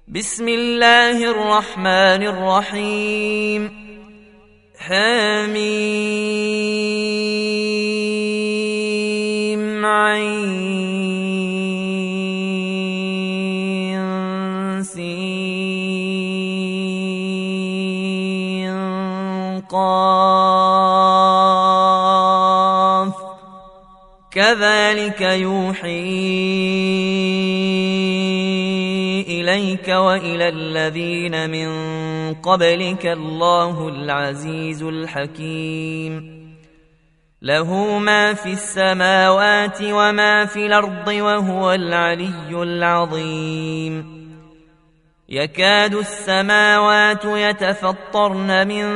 بسم الله الرحمن الرحيم حميم عين سين قاف كذلك يوحي إليك وإلى الذين من قبلك الله العزيز الحكيم له ما في السماوات وما في الأرض وهو العلي العظيم يكاد السماوات يتفطرن من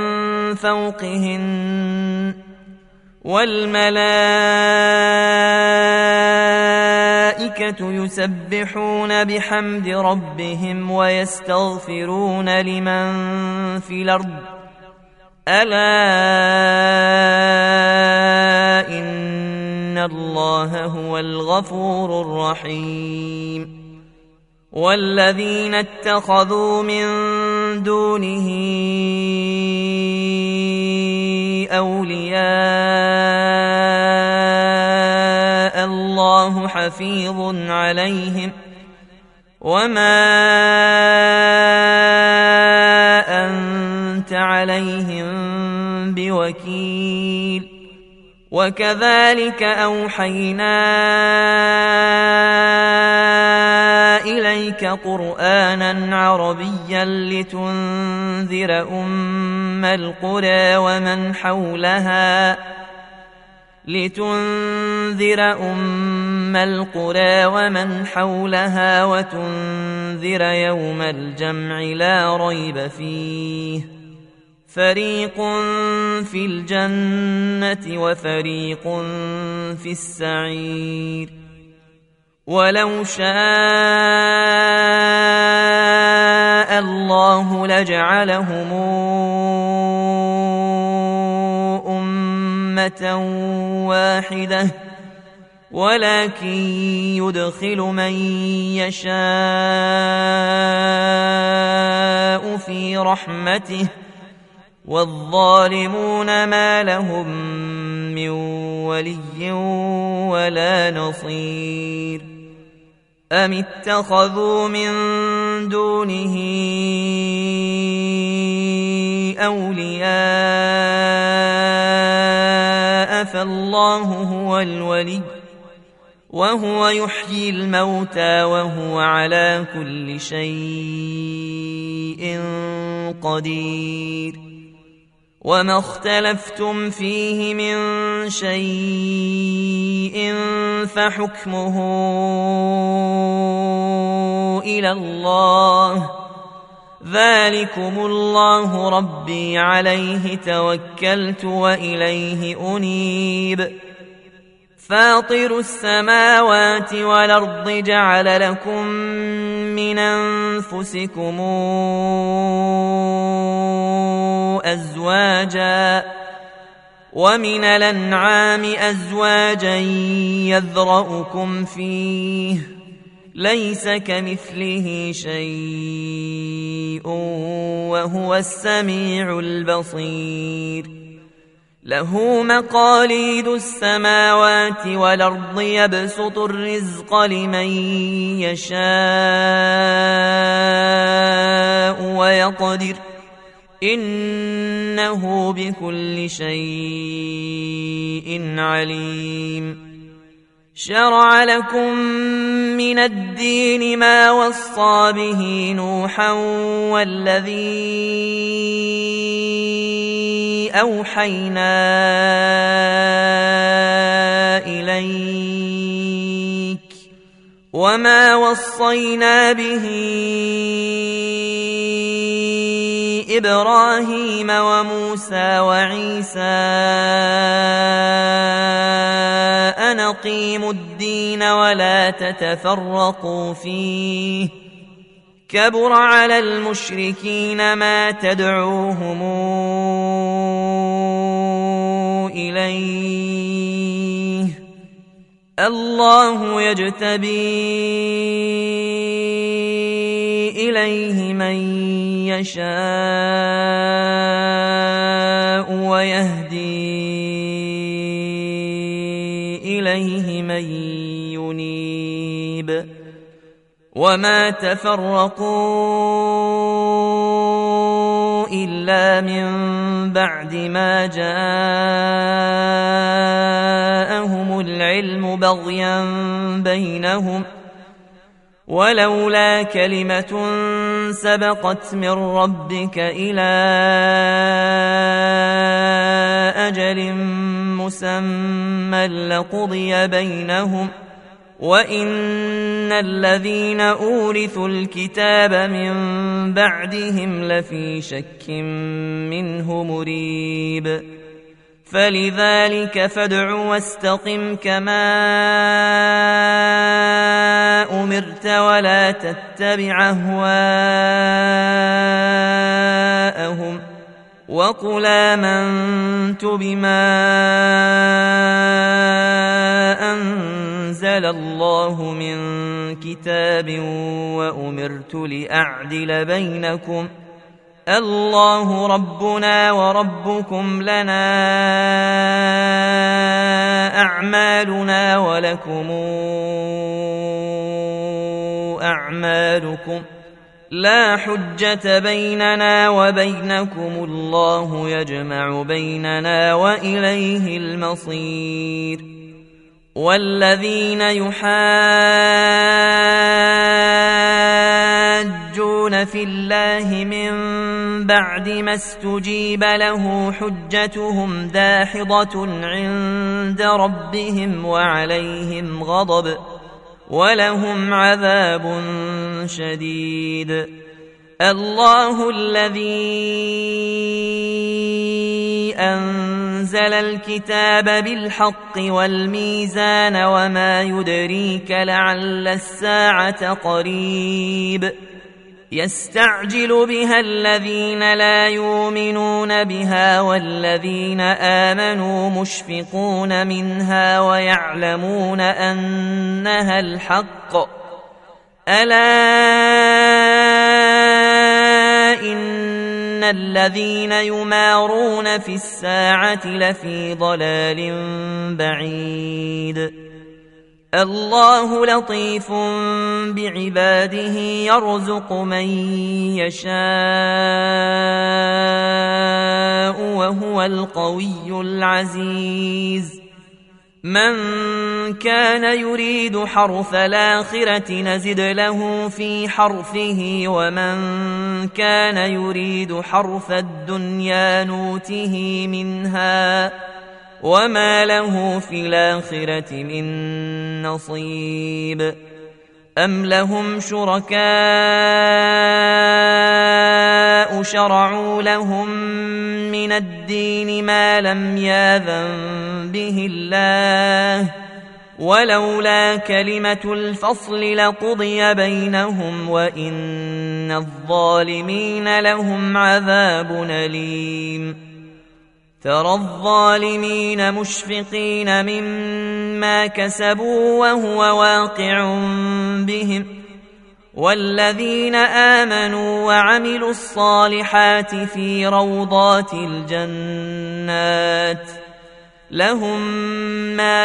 فوقهن والملائكة يسبحون بحمد ربهم ويستغفرون لمن في الأرض ألا إن الله هو الغفور الرحيم والذين اتخذوا من دونه أولياء الله حفيظ عليهم وما أنت عليهم بوكيل وكذلك أوحينا إليك قرآنا عربيا لتنذر أم القرى ومن حولها وتنذر يوم الجمع لا ريب فيه فريق في الجنة وفريق في السعير ولو شاء الله لجعلهم أمة واحدة ولكن يدخل من يشاء في رحمته والظالمون ما لهم من ولي ولا نصير أم اتخذوا من دونه أولياء فالله هو الولي وهو يحيي الموتى وهو على كل شيء قدير وما اختلفتم فيه من شيء فحكمه إلى الله ذلكم الله ربي عليه توكلت وإليه أنيب فاطر السماوات والأرض جعل لكم من أنفسكم أزواجا ومن الأنعام أزواجا يذرأكم فيه ليس كمثله شيء وهو السميع البصير له مقاليد السماوات والأرض يبسط الرزق لمن يشاء ويقدر إنه بكل شيء عليم شرع لكم من الدين ما وصى به نوحا والذي أوحينا إليك وما وصينا به إبراهيم وموسى وعيسى أن أقيموا الدين ولا تتفرقوا فيه كبر على المشركين ما تدعوهم إليه الله يجتبي إليه من يشاء ويهدي إليه من ينيب وما تفرقوا إلا من بعد ما جاءهم العلم بغيا بينهم ولولا كلمة سبقت من ربك إلى أجل مسمى لقضي بينهم وإن الذين أورثوا الكتاب من بعدهم لفي شك منه مريب فلذلك فادع واستقم كما أمرت ولا تتبع أهواءهم وقل آمنت بما أنزل الله من كتاب وأمرت لأعدل بينكم الله ربنا وربكم لنا أعمالنا ولكم أعمالكم لا حجة بيننا وبينكم الله يجمع بيننا وإليه المصير والذين يحاجون في الله من بعد ما استجيب له حجتهم داحضة عند ربهم وعليهم غضب ولهم عذاب شديد الله الذي أنزل الكتاب بالحق والميزان وما يدريك لعل الساعة قريب يستعجل بها الذين لا يؤمنون بها والذين آمنوا مشفقون منها ويعلمون أنها الحق ألا إن الذين يمارون في الساعة لفي ضلال بعيد الله لطيف بعباده يرزق من يشاء وهو القوي العزيز من كان يريد حرث الآخرة نزد له في حرثه ومن كان يريد حرث الدنيا نوته منها وما له في الآخرة من نصيب أم لهم شركاء شرعوا لهم من الدين ما لم يأذن به الله ولولا كلمة الفصل لقضي بينهم وإن الظالمين لهم عذاب أليم ترى الظالمين مشفقين مما كسبوا وهو واقع بهم والذين آمنوا وعملوا الصالحات في روضات الجنات لهم ما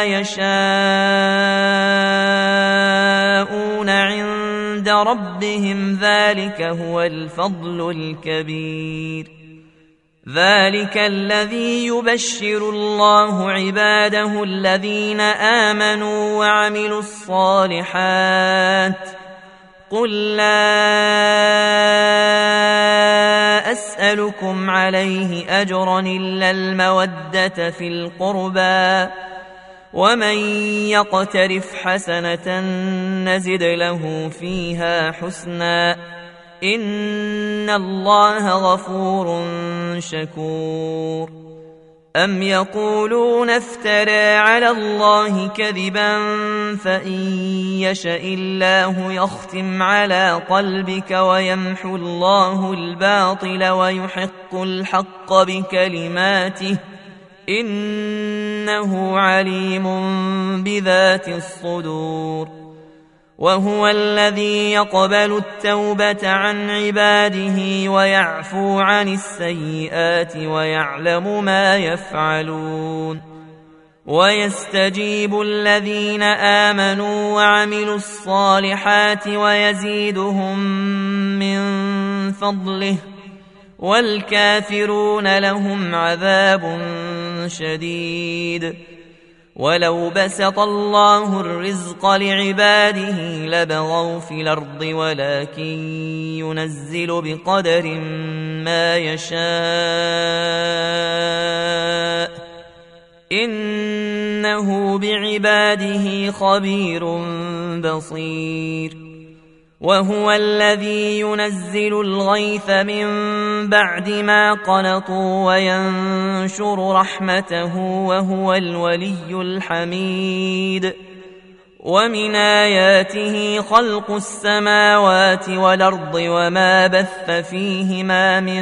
يشاءون عند ربهم ذلك هو الفضل الكبير ذلك الذي يبشر الله عباده الذين آمنوا وعملوا الصالحات قل لا أسألكم عليه أجرا إلا المودة في القربى ومن يقترف حسنة نزد له فيها حسنا إن الله غفور شكور أم يقولون افترى على الله كذبا فإن يشأ الله يختم على قلبك ويمحو الله الباطل ويحق الحق بكلماته إنه عليم بذات الصدور وهو الذي يقبل التوبة عن عباده ويعفو عن السيئات ويعلم ما يفعلون ويستجيب الذين آمنوا وعملوا الصالحات ويزيدهم من فضله والكافرون لهم عذاب شديد ولو بسط الله الرزق لعباده لبغوا في الأرض ولكن ينزل بقدر ما يشاء إنه بعباده خبير بصير وهو الذي ينزل الغيث من بعد ما قنطوا وينشر رحمته وهو الولي الحميد ومن آياته خلق السماوات والأرض وما بث فيهما من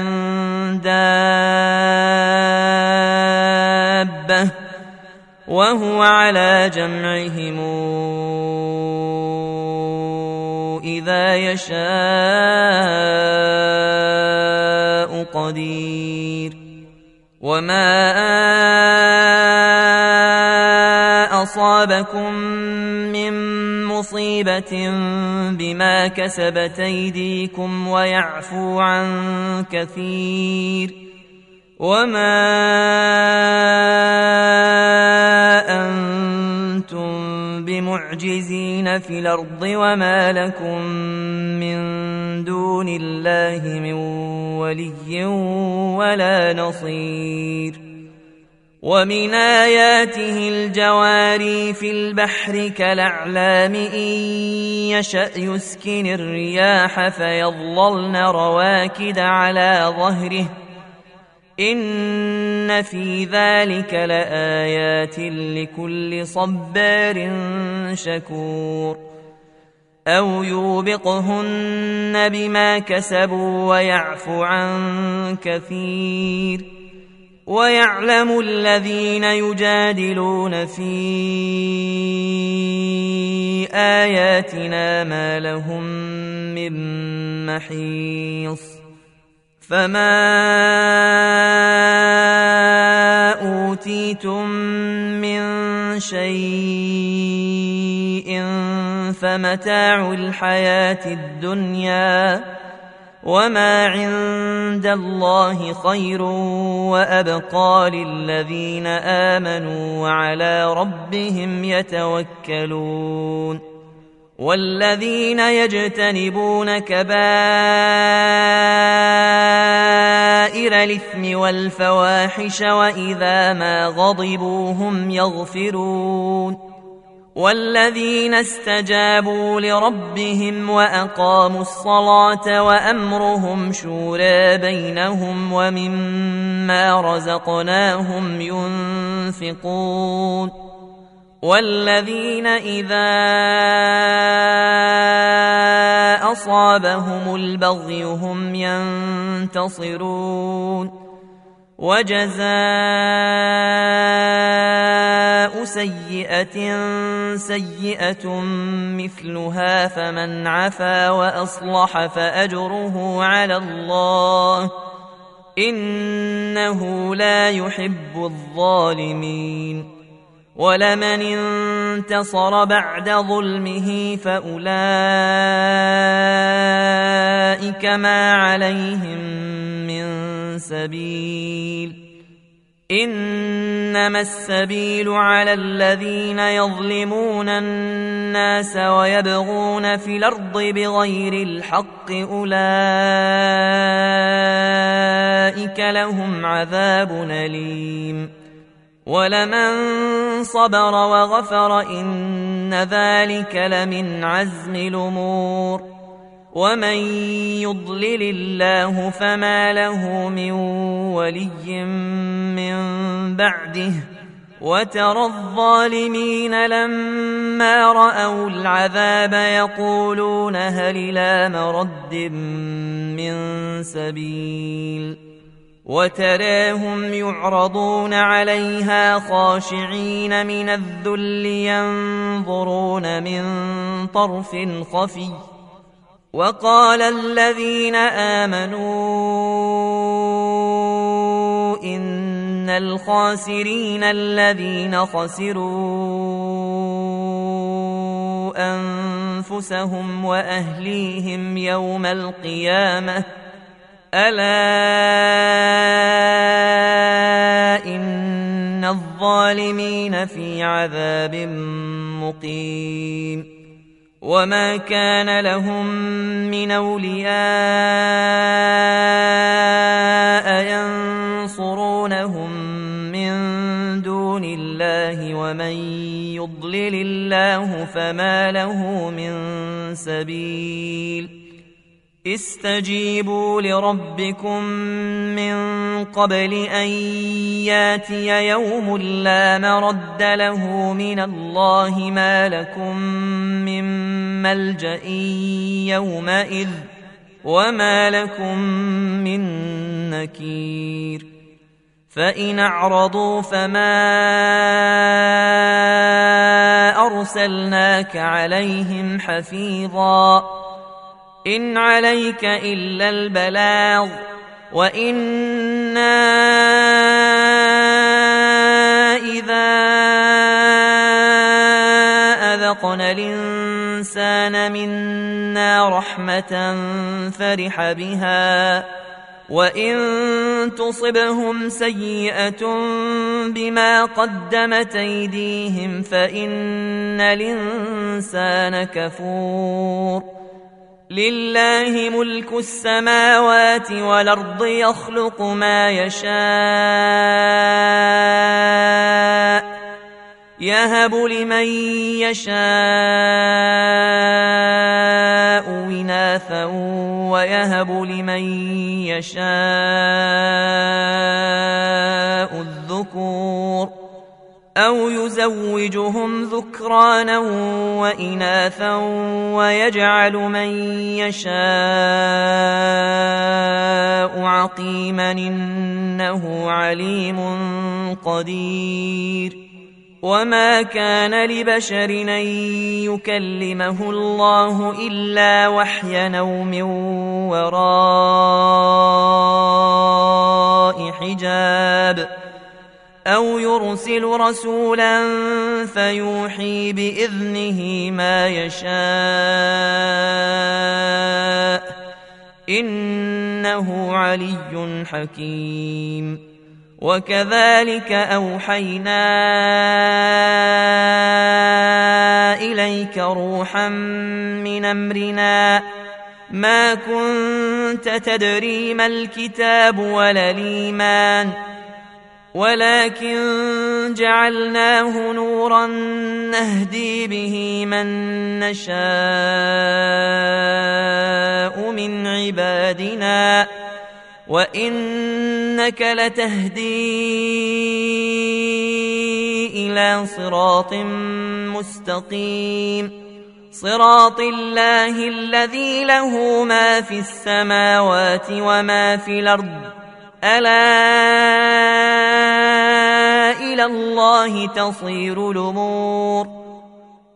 دابة وهو على جمعهم إذا يشاء قدير وما أصابكم من مصيبة بما كسبت أيديكم ويعفو عن كثير وما أنتم بمعجزين في الأرض وما لكم من دون الله من ولي ولا نصير ومن آياته الجواري في البحر كالأعلام إن يشأ يسكن الرياح فيظللن رواكد على ظهره إن في ذلك لآيات لكل صبار شكور أو يوبقهن بما كسبوا ويعفو عن كثير ويعلم الذين يجادلون في آياتنا ما لهم من محيص فما أوتيتم من شيء فمتاع الحياة الدنيا وما عند الله خير وأبقى للذين آمنوا وعلى ربهم يتوكلون والذين يجتنبون كبائر الإثم والفواحش وإذا ما غضبوا هم يغفرون والذين استجابوا لربهم وأقاموا الصلاة وأمرهم شورى بينهم ومما رزقناهم ينفقون والذين إذا أصابهم البغي هم ينتصرون وجزاء سيئة سيئة مثلها فمن عفا وأصلح فأجره على الله إنه لا يحب الظالمين ولمن انتصر بعد ظلمه فأولئك ما عليهم من سبيل إنما السبيل على الذين يظلمون الناس ويبغون في الأرض بغير الحق أولئك لهم عذاب أليم ولمن صبر وغفر إن ذلك لمن عزم الأمور ومن يضلل الله فما له من ولي من بعده وترى الظالمين لما رأوا العذاب يقولون هل إلى مرد من سبيل وتراهم يعرضون عليها خاشعين من الذل ينظرون من طرف خفي وقال الذين آمنوا إن الخاسرين الذين خسروا أنفسهم وأهليهم يوم القيامة ألا إن الظالمين في عذاب مقيم وما كان لهم من أولياء ينصرونهم من دون الله ومن يضلل الله فما له من سبيل استجيبوا لربكم من قبل أن ياتي يوم لا مرد له من الله ما لكم من ملجأ يومئذ وما لكم من نكير فإن أعرضوا فما أرسلناك عليهم حفيظا إن عليك إلا البلاغ وإنا إذا أذقنا الإنسان منا رحمة فرح بها وإن تصبهم سيئة بما قدمت أيديهم فإن الإنسان كفور لله ملك السماوات والأرض يخلق ما يشاء يهب لمن يشاء إناثا ويهب لمن يشاء الذكور أو يزوجهم ذكرانا وإناثا ويجعل من يشاء عقيما إنه عليم قدير وما كان لبشر أن يكلمه الله إلا وحيا أو من وراء حجاب أو يرسل رسولا فيوحي بإذنه ما يشاء إنه علي حكيم وكذلك أوحينا إليك روحا من أمرنا ما كنت تدري ما الكتاب ولا الإيمان ولكن جعلناه نورا نهدي به من نشاء من عبادنا وإنك لتهدي إلى صراط مستقيم صراط الله الذي له ما في السماوات وما في الأرض ألا إلى الله تصير الأمور